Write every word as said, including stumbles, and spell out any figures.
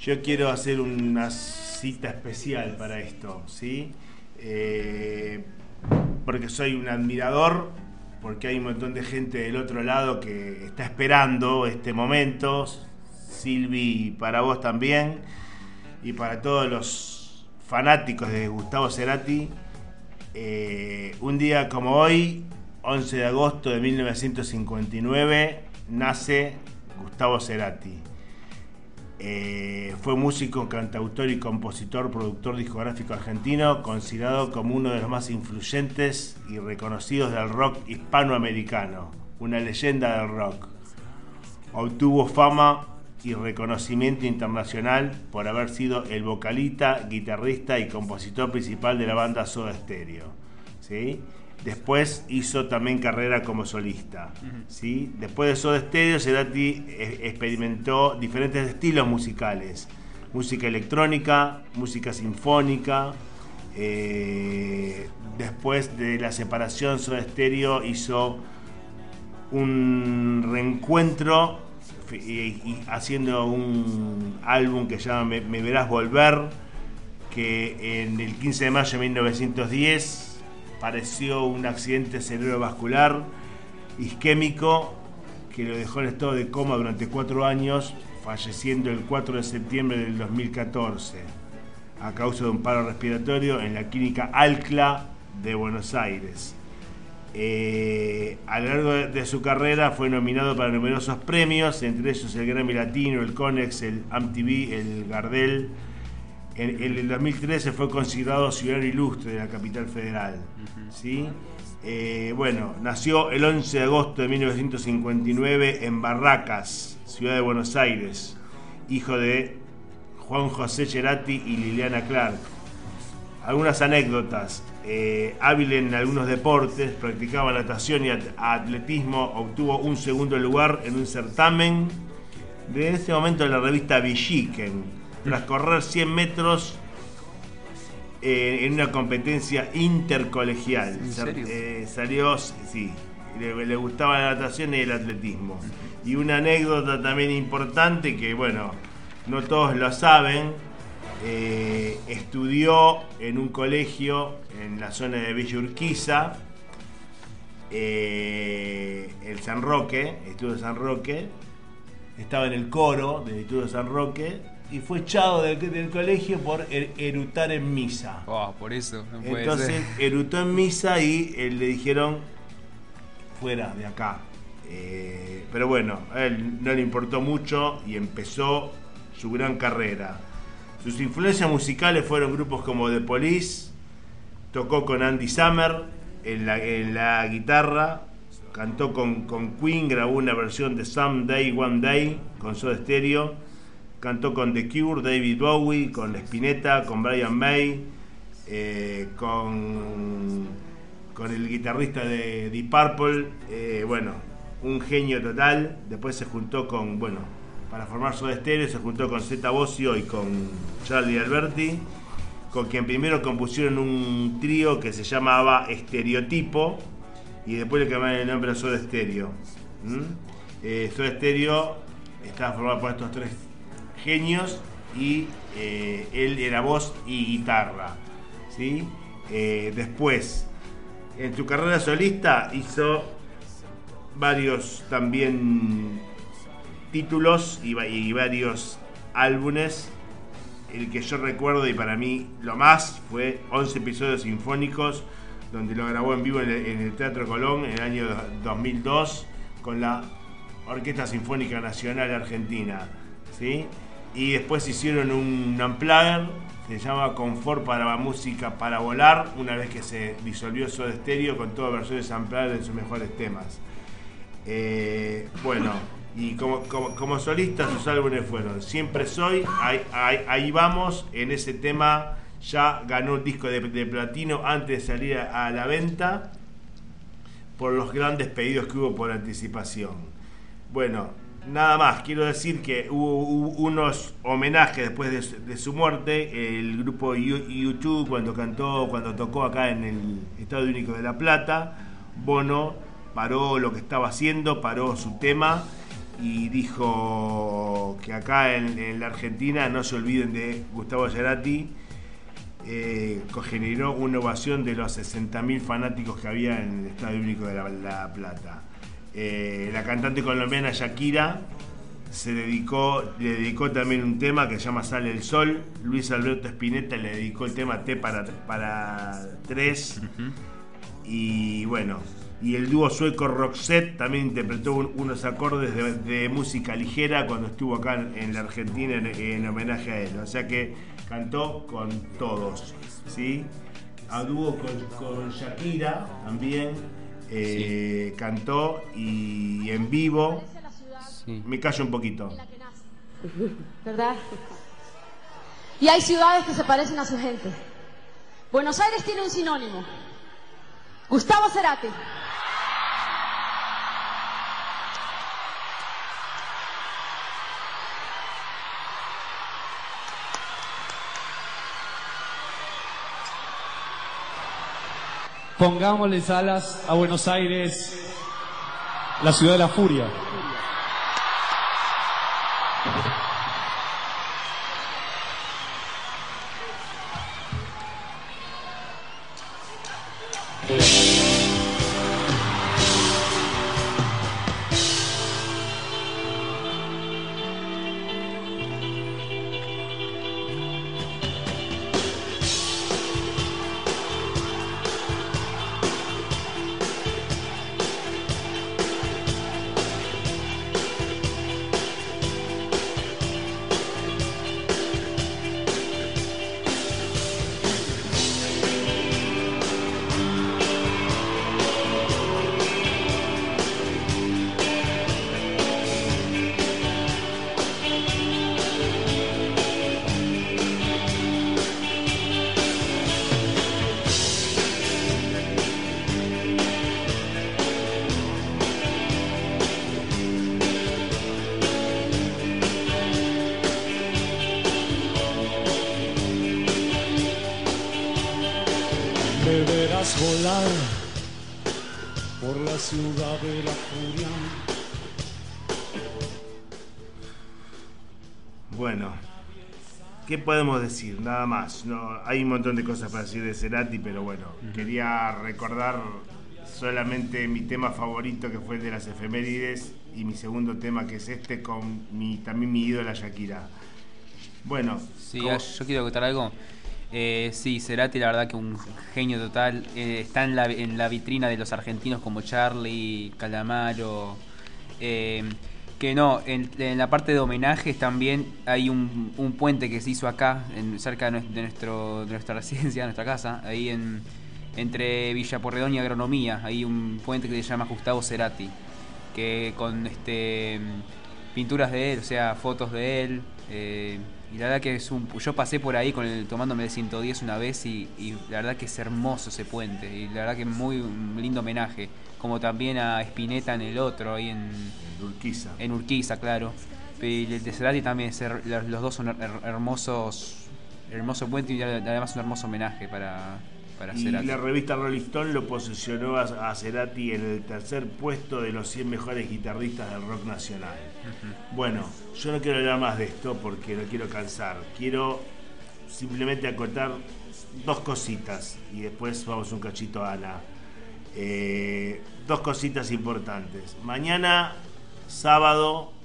yo quiero hacer una cita especial para esto, ¿sí? Eh, porque soy un admirador, porque hay un montón de gente del otro lado que está esperando este momento. Silvi, para vos también, y para todos los fanáticos de Gustavo Cerati. Eh, un día como hoy, once de agosto de mil novecientos cincuenta y nueve, nace Gustavo Cerati. Eh, fue músico, cantautor y compositor, productor discográfico argentino, considerado como uno de los más influyentes y reconocidos del rock hispanoamericano, una leyenda del rock. Obtuvo fama y reconocimiento internacional por haber sido el vocalista, guitarrista y compositor principal de la banda Soda Stereo, ¿sí? Después hizo también carrera como solista, ¿sí? Después de Soda Stereo, Cerati experimentó diferentes estilos musicales: música electrónica, música sinfónica. Eh, después de la separación, Soda Stereo hizo un reencuentro y, y haciendo un álbum que se llama Me, Me Verás Volver, que en el quince de mayo de mil novecientos diez padeció un accidente cerebrovascular isquémico que lo dejó en estado de coma durante cuatro años, falleciendo el cuatro de septiembre del dos mil catorce a causa de un paro respiratorio en la clínica Alcla de Buenos Aires. Eh, a lo largo de, de su carrera fue nominado para numerosos premios, entre ellos el Grammy Latino, el Conex, el M T V, el Gardel. En, en el dos mil trece fue considerado ciudadano ilustre de la capital federal, uh-huh. ¿Sí? Eh, bueno, nació el once de agosto de mil novecientos cincuenta y nueve en Barracas, ciudad de Buenos Aires, hijo de Juan José Cerati y Liliana Clark. Algunas anécdotas: eh, hábil en algunos deportes, practicaba natación y atletismo, obtuvo un segundo lugar en un certamen de ese momento en la revista Villiquen, tras correr cien metros eh, en una competencia intercolegial. ¿En serio? Eh, salió, sí, le, le gustaba la natación y el atletismo. Y una anécdota también importante que, bueno, no todos lo saben, eh, estudió en un colegio en la zona de Villa Urquiza, eh, el San Roque, estudió en San Roque, estaba en el coro del Instituto de San Roque, y fue echado del, del colegio por er, erutar en misa. Oh, por eso, no puede Entonces ser. erutó en misa y eh, le dijeron fuera de acá. Eh, pero bueno, a él no le importó mucho y empezó su gran carrera. Sus influencias musicales fueron grupos como The Police, tocó con Andy Summer en la, en la guitarra, cantó con, con Queen, grabó una versión de Someday One Day con Soda Stereo. Cantó con The Cure, David Bowie, con Spinetta, con Brian May, eh, con, con el guitarrista de Deep Purple, eh, bueno, un genio total. Después se juntó con, bueno, para formar Soda Stereo, se juntó con Zeta Bosio y con Charlie Alberti, con quien primero compusieron un trío que se llamaba Estereotipo y después le cambiaron el nombre a Soda Stereo. ¿Mm? Eh, Soda Stereo estaba formado por estos tres genios y eh, él era voz y guitarra, ¿sí? Eh, después, en su carrera solista hizo varios también títulos y, y varios álbumes. El que yo recuerdo y para mí lo más fue once episodios sinfónicos, donde lo grabó en vivo en el, en el Teatro Colón en el año dos mil dos con la Orquesta Sinfónica Nacional Argentina, ¿sí? Y después hicieron un unplugged, se llama Confort para la música para volar, una vez que se disolvió Soda Stereo, con todas versiones unplugged de sus mejores temas. Eh, bueno, y como, como, como solista sus álbumes fueron Siempre Soy, ahí, ahí, ahí vamos, en ese tema ya ganó un disco de, de platino antes de salir a, a la venta por los grandes pedidos que hubo por anticipación. Bueno, nada más, quiero decir que hubo, hubo unos homenajes después de, de su muerte. El grupo U dos, cuando cantó, cuando tocó acá en el Estadio Único de La Plata, Bono paró lo que estaba haciendo, paró su tema y dijo que acá en, en la Argentina no se olviden de Gustavo Cerati. Eh, generó una ovación de los sesenta mil fanáticos que había en el Estadio Único de La, la Plata. Eh, la cantante colombiana Shakira se dedicó, le dedicó también un tema que se llama Sale el Sol. Luis Alberto Spinetta le dedicó el tema T para, para tres. Uh-huh. Y bueno, y el dúo sueco Roxette también interpretó un, unos acordes de, de música ligera cuando estuvo acá en, en la Argentina en, en homenaje a él. O sea que cantó con todos, ¿sí? A dúo con, con Shakira también eh, sí. Cantó, y en vivo sí. Me callo un poquito, ¿verdad? Y hay ciudades que se parecen a su gente. Buenos Aires tiene un sinónimo: Gustavo Cerati. Pongámosle alas a Buenos Aires, la ciudad de la furia. Deberás volar por la ciudad de la furia. Bueno, ¿qué podemos decir? Nada más. No, hay un montón de cosas para decir de Cerati, pero bueno, uh-huh. Quería recordar solamente mi tema favorito, que fue el de las efemérides, y mi segundo tema, que es este, con mi, también mi ídola Shakira. Bueno, sí, ¿cómo? Yo quiero contar algo. Eh, sí, Cerati, la verdad que un genio total. Eh, está en la, en la vitrina de los argentinos como Charlie, Calamaro. Eh, que no, en, en la parte de homenajes también hay un, un puente que se hizo acá, en, cerca de, nuestro, de nuestra residencia, de nuestra casa, ahí en, entre Villa Porredón y Agronomía. Hay un puente que se llama Gustavo Cerati, que con este pinturas de él, o sea, fotos de él. Eh, y la verdad que es un, yo pasé por ahí con el tomándome de ciento diez una vez y, y la verdad que es hermoso ese puente, y la verdad que es muy un lindo homenaje, como también a Spinetta en el otro, ahí en, en Urquiza. En Urquiza, claro. Y el de Cerati también, los dos son hermosos, hermoso puente, y además un hermoso homenaje para, para y Cerati. La revista Rolling Stone lo posicionó a, a Cerati en el tercer puesto de los cien mejores guitarristas del rock nacional. Uh-huh. Bueno, yo no quiero hablar más de esto porque no quiero cansar. Quiero simplemente acotar dos cositas y después vamos un cachito a Ana. Eh, dos cositas importantes. Mañana, sábado,